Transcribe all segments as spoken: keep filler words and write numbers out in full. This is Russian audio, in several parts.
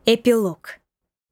Эпилог.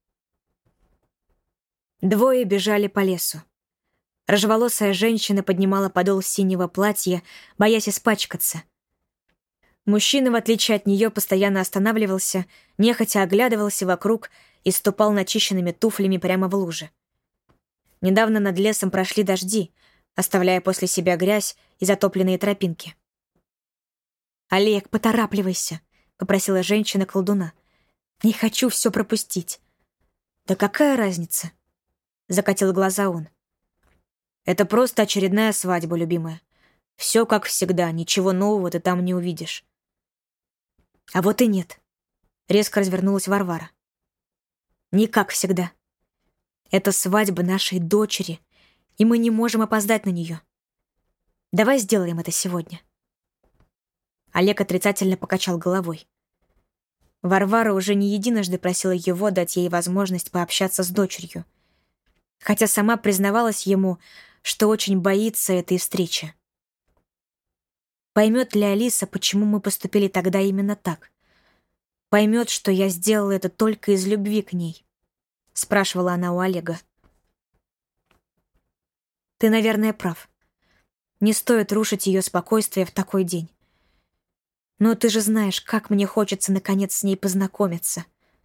Двое бежали по лесу. Рыжеволосая женщина поднимала подол синего платья, боясь испачкаться. Мужчина, в отличие от нее, постоянно останавливался, нехотя оглядывался вокруг и ступал начищенными туфлями прямо в луже. Недавно над лесом прошли дожди, оставляя после себя грязь и затопленные тропинки. «Олег, поторапливайся», — попросила женщина-колдуна. «Не хочу все пропустить». «Да какая разница?» — закатил глаза он. «Это просто очередная свадьба, любимая. Все как всегда, ничего нового ты там не увидишь». «А вот и нет», — резко развернулась Варвара. «Не как всегда. Это свадьба нашей дочери, и мы не можем опоздать на нее. Давай сделаем это сегодня». Олег отрицательно покачал головой. Варвара уже не единожды просила его дать ей возможность пообщаться с дочерью, хотя сама признавалась ему, что очень боится этой встречи. Поймет ли Алиса, почему мы поступили тогда именно так? Поймет, что я сделала это только из любви к ней? Спрашивала она у Олега. Ты, наверное, прав. Не стоит рушить ее спокойствие в такой день. Но ты же знаешь, как мне хочется наконец с ней познакомиться.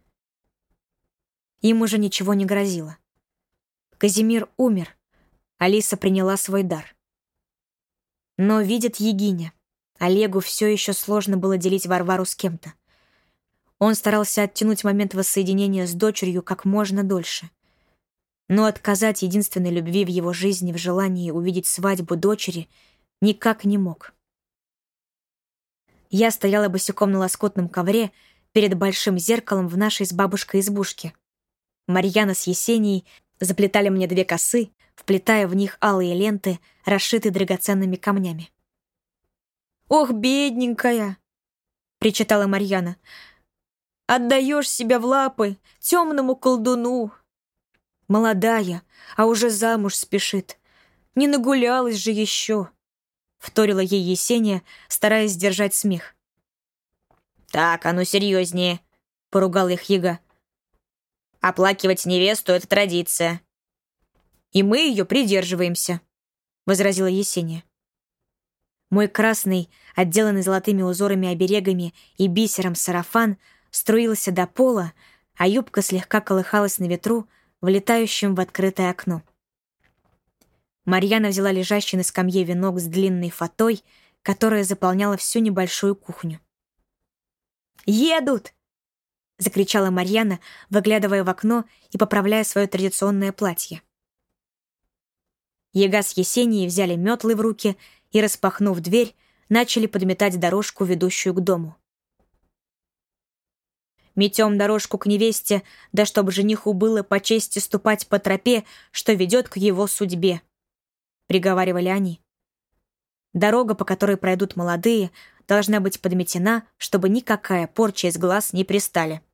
Им уже ничего не грозило. Казимир умер, Алиса приняла свой дар. Но видит Егиня, Олегу все еще сложно было делить Варвару с кем-то. Он старался оттянуть момент воссоединения с дочерью как можно дольше. Но отказать единственной любви в его жизни в желании увидеть свадьбу дочери никак не мог. Я стояла босиком на лоскутном ковре перед большим зеркалом в нашей с бабушкой избушке. Марьяна с Есенией заплетали мне две косы, вплетая в них алые ленты, расшитые драгоценными камнями. «Ох, бедненькая!» — причитала Марьяна. «Отдаешь себя в лапы темному колдуну. Молодая, а уже замуж спешит. Не нагулялась же еще!» — вторила ей Есения, стараясь сдержать смех. «Так, а ну серьезнее!» — поругал их Яга. «Оплакивать невесту — это традиция». «И мы ее придерживаемся», — возразила Есения. Мой красный, отделанный золотыми узорами оберегами и бисером сарафан струился до пола, а юбка слегка колыхалась на ветру, влетающем в открытое окно. Марьяна взяла лежащий на скамье венок с длинной фатой, которая заполняла всю небольшую кухню. «Едут!» — закричала Марьяна, выглядывая в окно и поправляя свое традиционное платье. Яга с Есенией взяли метлы в руки и, распахнув дверь, начали подметать дорожку, ведущую к дому. «Метем дорожку к невесте, да чтобы жениху было по чести ступать по тропе, что ведет к его судьбе», — приговаривали они. «Дорога, по которой пройдут молодые, должна быть подметена, чтобы никакая порча из глаз не пристали».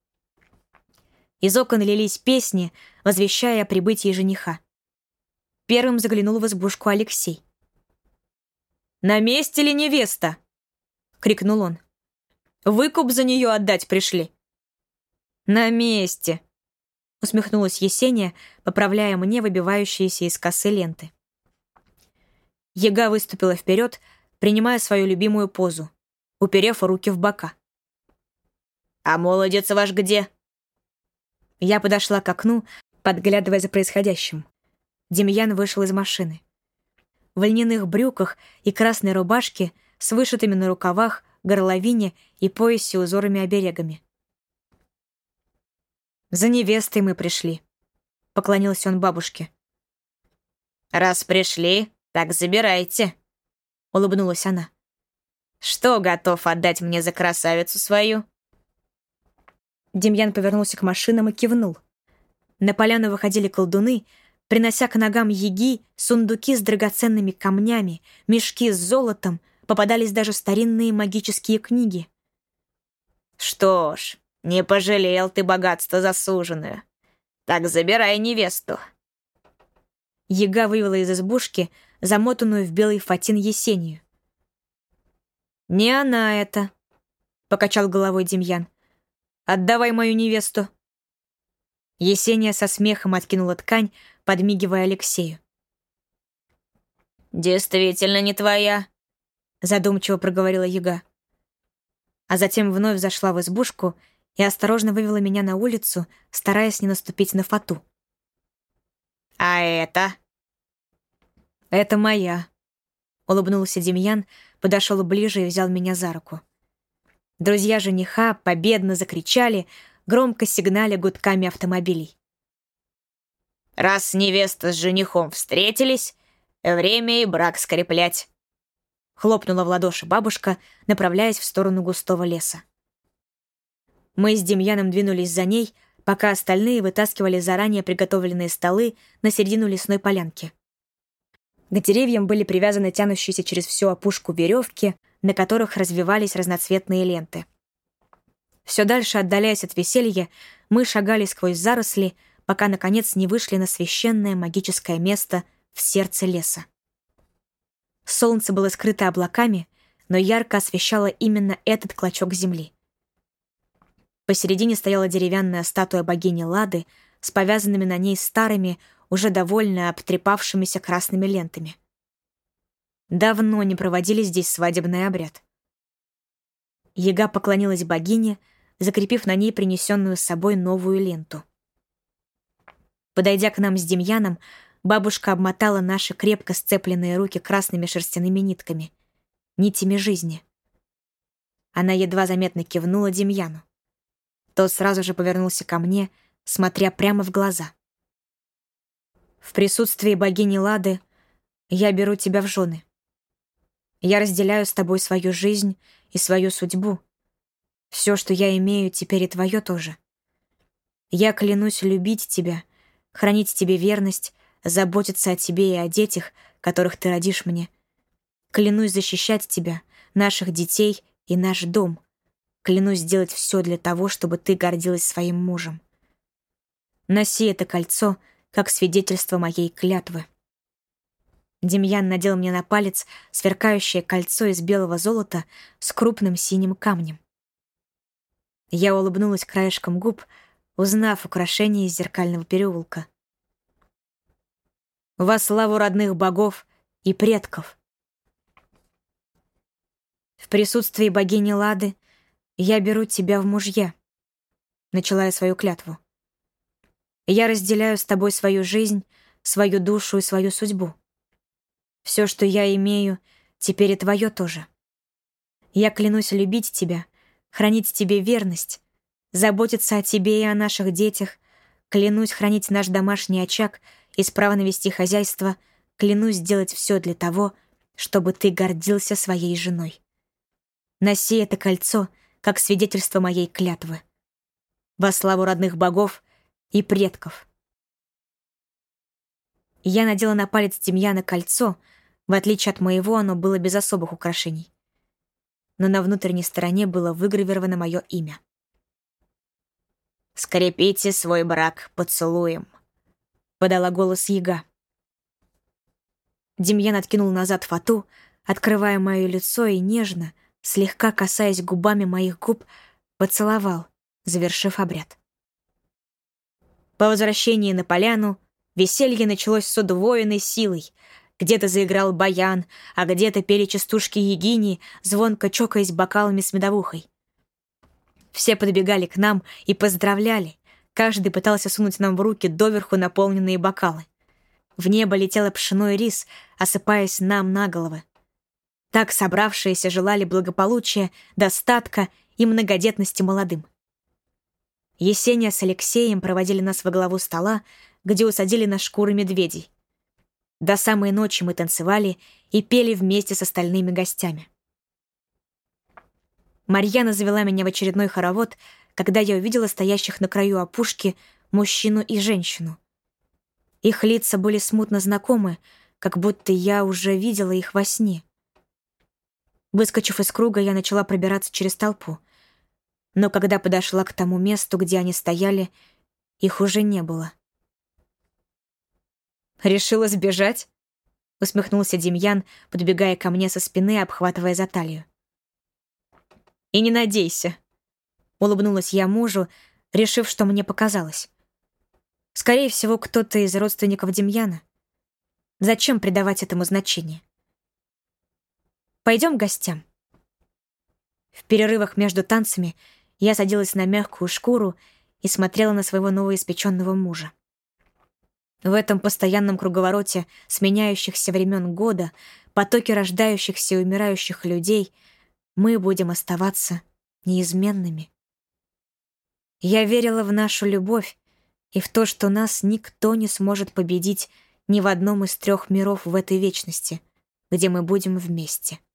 Из окон лились песни, возвещая о прибытии жениха. Первым заглянул в избушку Алексей. «На месте ли невеста?» — крикнул он. «Выкуп за нее отдать пришли». «На месте», — усмехнулась Есения, поправляя мне выбивающиеся из косы ленты. Яга выступила вперед, принимая свою любимую позу, уперев руки в бока. «А молодец ваш где?» Я подошла к окну, подглядывая за происходящим. Демьян вышел из машины. В льняных брюках и красной рубашке с вышитыми на рукавах, горловине и поясе узорами-оберегами. «За невестой мы пришли», — поклонился он бабушке. «Раз пришли, так забирайте», — улыбнулась она. «Что готов отдать мне за красавицу свою?» Демьян повернулся к машинам и кивнул. На поляну выходили колдуны, принося к ногам Яги сундуки с драгоценными камнями, мешки с золотом, попадались даже старинные магические книги. «Что ж, не пожалел ты богатства засуженную. Так забирай невесту». Яга вывела из избушки замотанную в белый фатин Есению. «Не она это», — покачал головой Демьян. Отдавай мою невесту». Есения со смехом откинула ткань, подмигивая Алексею. «Действительно не твоя», — задумчиво проговорила яга. А затем вновь зашла в избушку и осторожно вывела меня на улицу, стараясь не наступить на фату. «А это?» «Это моя», — улыбнулся Демьян, подошел ближе и взял меня за руку. Друзья жениха победно закричали, громко сигналя гудками автомобилей. «Раз невеста с женихом встретились, время и брак скреплять», — хлопнула в ладоши бабушка, направляясь в сторону густого леса. Мы с Демьяном двинулись за ней, пока остальные вытаскивали заранее приготовленные столы на середину лесной полянки. К деревьям были привязаны тянущиеся через всю опушку веревки, на которых развивались разноцветные ленты. Все дальше, отдаляясь от веселья, мы шагали сквозь заросли, пока, наконец, не вышли на священное магическое место в сердце леса. Солнце было скрыто облаками, но ярко освещало именно этот клочок земли. Посередине стояла деревянная статуя богини Лады с повязанными на ней старыми, уже довольно обтрепавшимися красными лентами. Давно не проводили здесь свадебный обряд. Яга поклонилась богине, закрепив на ней принесенную с собой новую ленту. Подойдя к нам с Демьяном, бабушка обмотала наши крепко сцепленные руки красными шерстяными нитками, нитями жизни. Она едва заметно кивнула Демьяну. Тот сразу же повернулся ко мне, смотря прямо в глаза. «В присутствии богини Лады я беру тебя в жены. Я разделяю с тобой свою жизнь и свою судьбу. Все, что я имею, теперь и твое тоже. Я клянусь любить тебя, хранить тебе верность, заботиться о тебе и о детях, которых ты родишь мне. Клянусь защищать тебя, наших детей и наш дом. Клянусь сделать все для того, чтобы ты гордилась своим мужем. Носи это кольцо как свидетельство моей клятвы». Демьян надел мне на палец сверкающее кольцо из белого золота с крупным синим камнем. Я улыбнулась краешком губ, узнав украшение из зеркального переулка. «Во славу родных богов и предков!» «В присутствии богини Лады я беру тебя в мужья», — начала я свою клятву. «Я разделяю с тобой свою жизнь, свою душу и свою судьбу. Все, что я имею, теперь и твое тоже. Я клянусь любить тебя, хранить тебе верность, заботиться о тебе и о наших детях, клянусь хранить наш домашний очаг, исправно вести хозяйство, клянусь делать все для того, чтобы ты гордился своей женой. Носи это кольцо как свидетельство моей клятвы. Во славу родных богов и предков». Я надела на палец Демьяна кольцо. В отличие от моего, оно было без особых украшений. Но на внутренней стороне было выгравировано мое имя. «Скрепите свой брак поцелуем», — подала голос яга. Демьян откинул назад фату, открывая мое лицо, и нежно, слегка касаясь губами моих губ, поцеловал, завершив обряд. По возвращении на поляну веселье началось с удвоенной силой. Где-то заиграл баян, а где-то пели частушки Егини, звонко чокаясь бокалами с медовухой. Все подбегали к нам и поздравляли. Каждый пытался сунуть нам в руки доверху наполненные бокалы. В небо летело пшено и рис, осыпаясь нам на головы. Так собравшиеся желали благополучия, достатка и многодетности молодым. Есения с Алексеем проводили нас во главу стола, где усадили на шкуры медведей. До самой ночи мы танцевали и пели вместе с остальными гостями. Марьяна завела меня в очередной хоровод, когда я увидела стоящих на краю опушки мужчину и женщину. Их лица были смутно знакомы, как будто я уже видела их во сне. Выскочив из круга, я начала пробираться через толпу. Но когда подошла к тому месту, где они стояли, их уже не было. «Решила сбежать?» — усмехнулся Демьян, подбегая ко мне со спины, обхватывая за талию. «И не надейся. улыбнулась я мужу, решив, что мне показалось. Скорее всего, кто-то из родственников Демьяна. Зачем придавать этому значение? Пойдем к гостям. В перерывах между танцами я садилась на мягкую шкуру и смотрела на своего новоиспеченного мужа. В этом постоянном круговороте сменяющихся времен года, потоке рождающихся и умирающих людей, мы будем оставаться неизменными. Я верила в нашу любовь и в то, что нас никто не сможет победить ни в одном из трех миров в этой вечности, где мы будем вместе.